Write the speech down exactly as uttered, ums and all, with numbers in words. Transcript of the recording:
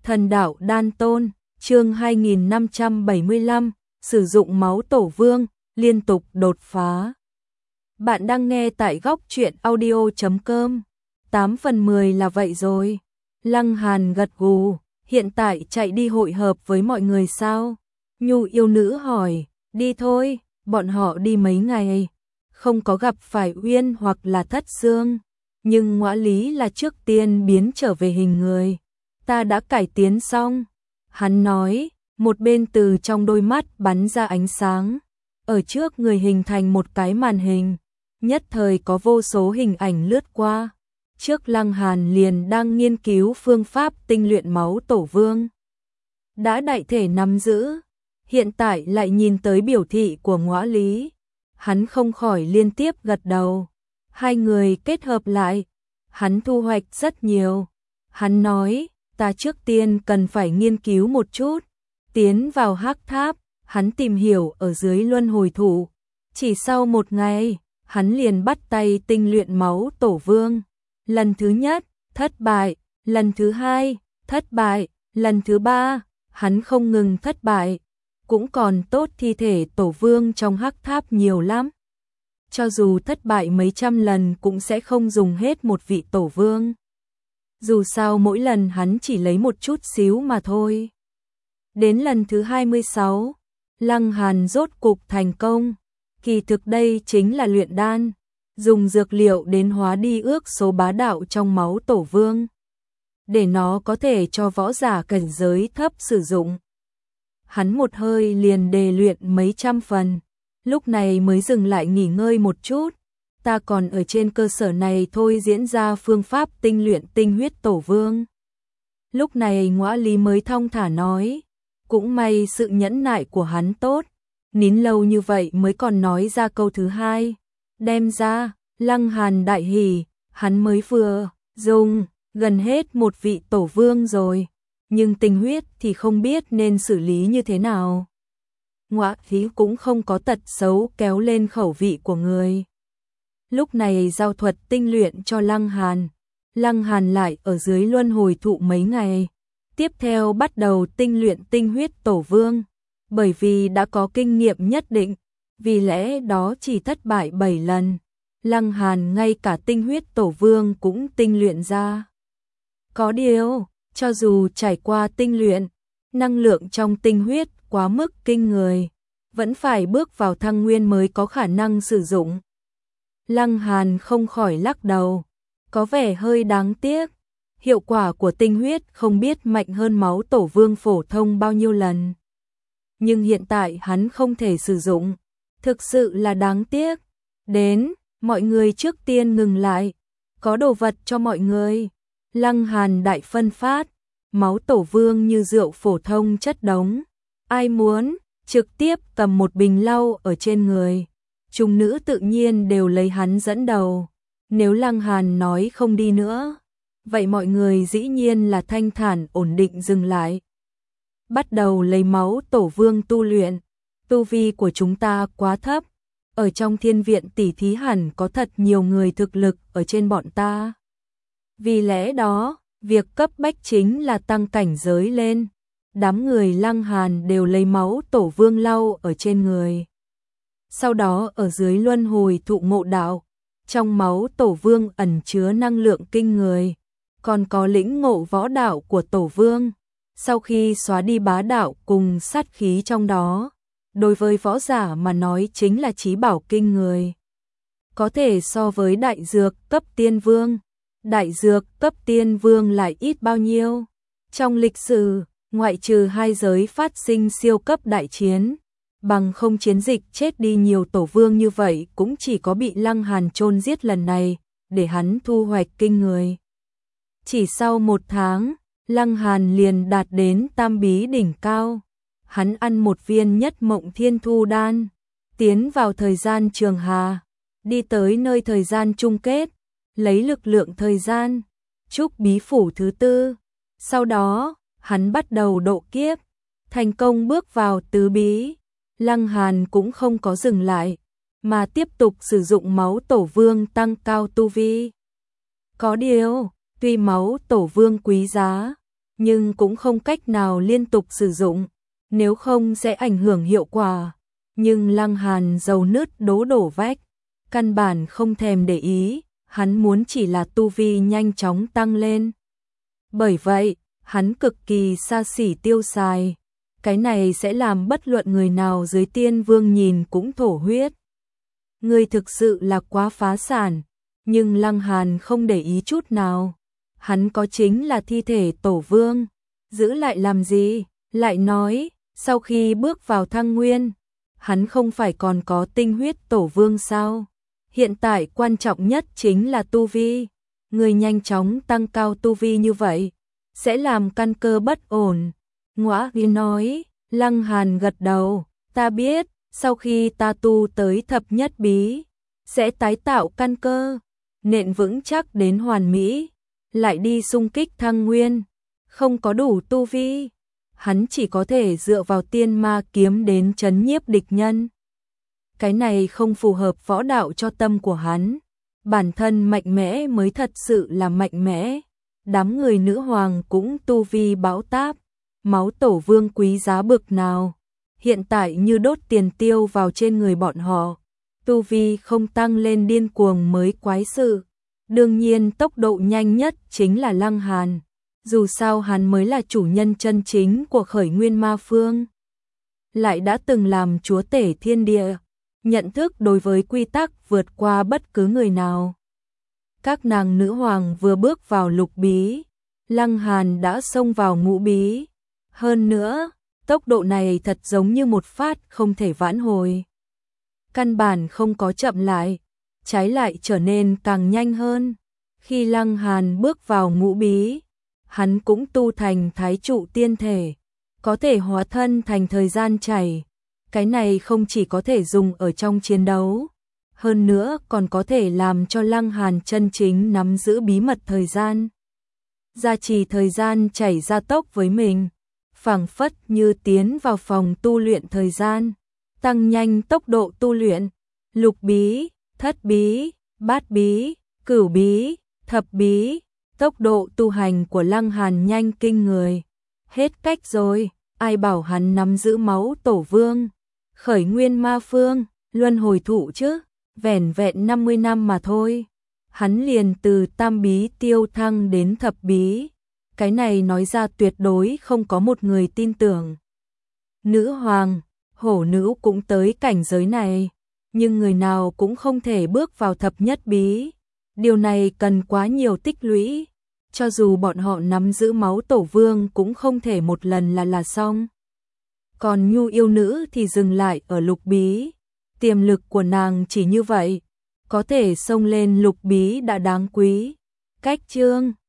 Thần đạo đan tôn, chương hai nghìn năm trăm bảy mươi lăm, sử dụng máu tổ vương, liên tục đột phá. Bạn đang nghe tại góc truyện audio chấm com. tám phần mười là vậy rồi. Lăng Hàn gật gù, hiện tại chạy đi hội hợp với mọi người sao? Nhu yêu nữ hỏi, đi thôi, bọn họ đi mấy ngày. Không có gặp phải Uyên hoặc là Thất Dương, nhưng ngõa lý là trước tiên biến trở về hình người. Ta đã cải tiến xong. Hắn nói, một bên từ trong đôi mắt bắn ra ánh sáng. Ở trước người hình thành một cái màn hình. Nhất thời có vô số hình ảnh lướt qua. Trước Lăng Hàn liền đang nghiên cứu phương pháp tinh luyện máu tổ vương. Đã đại thể nắm giữ. Hiện tại lại nhìn tới biểu thị của ngõa lý. Hắn không khỏi liên tiếp gật đầu. Hai người kết hợp lại. Hắn thu hoạch rất nhiều. Hắn nói, ta trước tiên cần phải nghiên cứu một chút. Tiến vào hắc tháp, hắn tìm hiểu ở dưới luân hồi thủ. Chỉ sau một ngày, hắn liền bắt tay tinh luyện máu tổ vương. Lần thứ nhất, thất bại. Lần thứ hai, thất bại. Lần thứ ba, hắn không ngừng thất bại. Cũng còn tốt thi thể tổ vương trong hắc tháp nhiều lắm. Cho dù thất bại mấy trăm lần cũng sẽ không dùng hết một vị tổ vương. Dù sao mỗi lần hắn chỉ lấy một chút xíu mà thôi. Đến lần thứ hai mươi sáu, Lăng Hàn rốt cục thành công. Kỳ thực đây chính là luyện đan, dùng dược liệu đến hóa đi ước số bá đạo trong máu tổ vương, để nó có thể cho võ giả cảnh giới thấp sử dụng. Hắn một hơi liền đề luyện mấy trăm phần, lúc này mới dừng lại nghỉ ngơi một chút. Ta còn ở trên cơ sở này thôi diễn ra phương pháp tinh luyện tinh huyết tổ vương. Lúc này ngõa lý mới thong thả nói, cũng may sự nhẫn nại của hắn tốt, nín lâu như vậy mới còn nói ra câu thứ hai. Đem ra, Lăng Hàn đại hỉ, hắn mới vừa dùng gần hết một vị tổ vương rồi, nhưng tinh huyết thì không biết nên xử lý như thế nào. Ngõa lý cũng không có tật xấu kéo lên khẩu vị của người. Lúc này giao thuật tinh luyện cho Lăng Hàn. Lăng Hàn lại ở dưới luân hồi thụ mấy ngày. Tiếp theo bắt đầu tinh luyện tinh huyết tổ vương. Bởi vì đã có kinh nghiệm nhất định, vì lẽ đó chỉ thất bại bảy lần. Lăng Hàn ngay cả tinh huyết tổ vương cũng tinh luyện ra. Có điều, cho dù trải qua tinh luyện, năng lượng trong tinh huyết quá mức kinh người, vẫn phải bước vào thăng nguyên mới có khả năng sử dụng. Lăng Hàn không khỏi lắc đầu, có vẻ hơi đáng tiếc. Hiệu quả của tinh huyết không biết mạnh hơn máu tổ vương phổ thông bao nhiêu lần. Nhưng hiện tại hắn không thể sử dụng, thực sự là đáng tiếc. Đến, mọi người trước tiên ngừng lại, có đồ vật cho mọi người. Lăng Hàn đại phân phát, máu tổ vương như rượu phổ thông chất đống. Ai muốn, trực tiếp cầm một bình lau ở trên người. Chúng nữ tự nhiên đều lấy hắn dẫn đầu. Nếu Lăng Hàn nói không đi nữa, vậy mọi người dĩ nhiên là thanh thản ổn định dừng lại. Bắt đầu lấy máu tổ vương tu luyện. Tu vi của chúng ta quá thấp. Ở trong thiên viện tỷ thí hẳn có thật nhiều người thực lực ở trên bọn ta. Vì lẽ đó, việc cấp bách chính là tăng cảnh giới lên. Đám người Lăng Hàn đều lấy máu tổ vương lau ở trên người. Sau đó ở dưới luân hồi thụ ngộ đạo, trong máu tổ vương ẩn chứa năng lượng kinh người, còn có lĩnh ngộ võ đạo của tổ vương. Sau khi xóa đi bá đạo cùng sát khí trong đó, đối với võ giả mà nói chính là chí bảo kinh người. Có thể so với đại dược cấp tiên vương, đại dược cấp tiên vương lại ít bao nhiêu. Trong lịch sử, ngoại trừ hai giới phát sinh siêu cấp đại chiến, bằng không chiến dịch chết đi nhiều tổ vương như vậy cũng chỉ có bị Lăng Hàn chôn giết lần này, để hắn thu hoạch kinh người. Chỉ sau một tháng, Lăng Hàn liền đạt đến tam bí đỉnh cao. Hắn ăn một viên nhất mộng thiên thu đan, tiến vào thời gian trường hà, đi tới nơi thời gian chung kết, lấy lực lượng thời gian, trúc bí phủ thứ tư. Sau đó, hắn bắt đầu độ kiếp, thành công bước vào tứ bí. Lăng Hàn cũng không có dừng lại, mà tiếp tục sử dụng máu tổ vương tăng cao tu vi. Có điều, tuy máu tổ vương quý giá, nhưng cũng không cách nào liên tục sử dụng, nếu không sẽ ảnh hưởng hiệu quả. Nhưng Lăng Hàn dầu nứt đố đổ vách, căn bản không thèm để ý, hắn muốn chỉ là tu vi nhanh chóng tăng lên. Bởi vậy, hắn cực kỳ xa xỉ tiêu xài, cái này sẽ làm bất luận người nào dưới tiên vương nhìn cũng thổ huyết. Người thực sự là quá phá sản, nhưng Lăng Hàn không để ý chút nào. Hắn có chính là thi thể tổ vương, giữ lại làm gì? Lại nói, sau khi bước vào thăng nguyên, hắn không phải còn có tinh huyết tổ vương sao? Hiện tại quan trọng nhất chính là tu vi. Người nhanh chóng tăng cao tu vi như vậy, sẽ làm căn cơ bất ổn. Ngõa Ghi nói, Lăng Hàn gật đầu, ta biết, sau khi ta tu tới thập nhất bí, sẽ tái tạo căn cơ, nện vững chắc đến hoàn mỹ, lại đi xung kích thăng nguyên, không có đủ tu vi. Hắn chỉ có thể dựa vào tiên ma kiếm đến trấn nhiếp địch nhân. Cái này không phù hợp võ đạo cho tâm của hắn. Bản thân mạnh mẽ mới thật sự là mạnh mẽ. Đám người nữ hoàng cũng tu vi bão táp. Máu tổ vương quý giá bực nào. Hiện tại như đốt tiền tiêu vào trên người bọn họ. Tu vi không tăng lên điên cuồng mới quái sự. Đương nhiên tốc độ nhanh nhất chính là Lăng Hàn. Dù sao hắn mới là chủ nhân chân chính của khởi nguyên ma phương. Lại đã từng làm chúa tể thiên địa. Nhận thức đối với quy tắc vượt qua bất cứ người nào. Các nàng nữ hoàng vừa bước vào lục bí, Lăng Hàn đã xông vào ngũ bí. Hơn nữa, tốc độ này thật giống như một phát không thể vãn hồi. Căn bản không có chậm lại, trái lại trở nên càng nhanh hơn. Khi Lăng Hàn bước vào ngũ bí, hắn cũng tu thành thái trụ tiên thể, có thể hóa thân thành thời gian chảy. Cái này không chỉ có thể dùng ở trong chiến đấu, hơn nữa còn có thể làm cho Lăng Hàn chân chính nắm giữ bí mật thời gian. Gia trì thời gian chảy ra tốc với mình, phảng phất như tiến vào phòng tu luyện thời gian, tăng nhanh tốc độ tu luyện. Lục bí, thất bí, bát bí, cửu bí, thập bí, tốc độ tu hành của Lăng Hàn nhanh kinh người. Hết cách rồi, ai bảo hắn nắm giữ máu tổ vương, khởi nguyên ma phương, luân hồi thụ chứ, vẻn vẹn năm mươi năm mà thôi. Hắn liền từ tam bí tiêu thăng đến thập bí. Cái này nói ra tuyệt đối không có một người tin tưởng. Nữ hoàng, hổ nữ cũng tới cảnh giới này, nhưng người nào cũng không thể bước vào thập nhất bí. Điều này cần quá nhiều tích lũy, cho dù bọn họ nắm giữ máu tổ vương cũng không thể một lần là là xong. Còn Nhu yêu nữ thì dừng lại ở lục bí, tiềm lực của nàng chỉ như vậy, có thể xông lên lục bí đã đáng quý. Cách chương